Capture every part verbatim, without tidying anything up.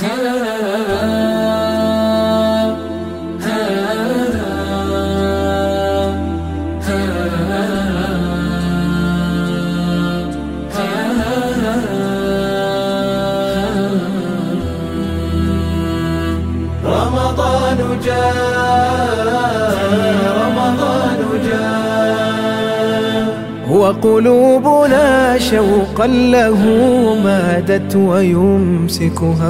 رمضان جاء رمضان جاء وقلوبنا شوقا له مادت ويمسكها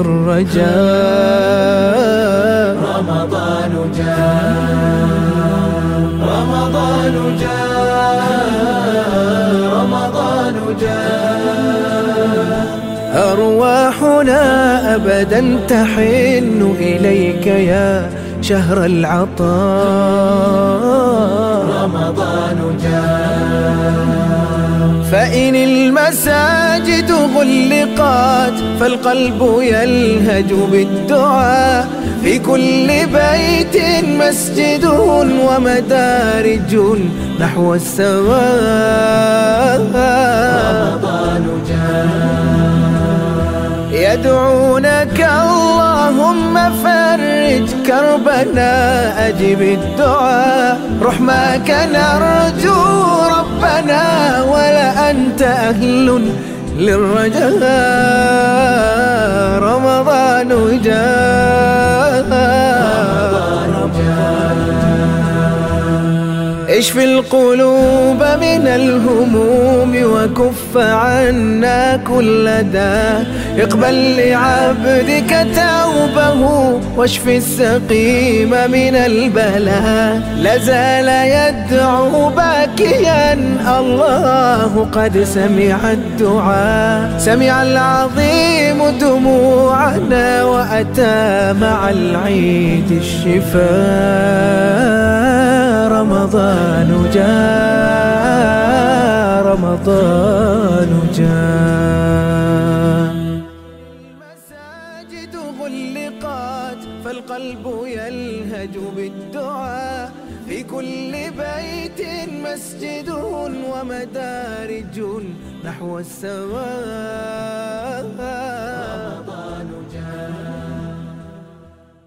الرجاء. رمضان جاء رمضان جاء رمضان جاء أرواحنا أبدا تحن إليك يا شهر العطاء. رمضان جاء فإن المساجد غلقت فالقلب يلهج بالدعاء، في كل بيت مسجد ومدارج نحو السماء. رمضان جاء يدعونك اللهم فرج كربنا أجب الدعاء، رحمك نرجو ربنا ولا أنت أهل للرجاء. رمضان جاء اشف القلوب من الهموم وكف عنا كل داء، اقبل لعبدك توبه واشف السقيم من البلاء. لازال يدعو باكيا الله قد سمع الدعاء، سمع العظيم دموعنا وأتى مع العيد الشفاء. رمضان جاء رمضان جاء المساجد غلقت فالقلب يلهج بالدعاء، في كل بيت مسجد ومدارج نحو السماء. رمضان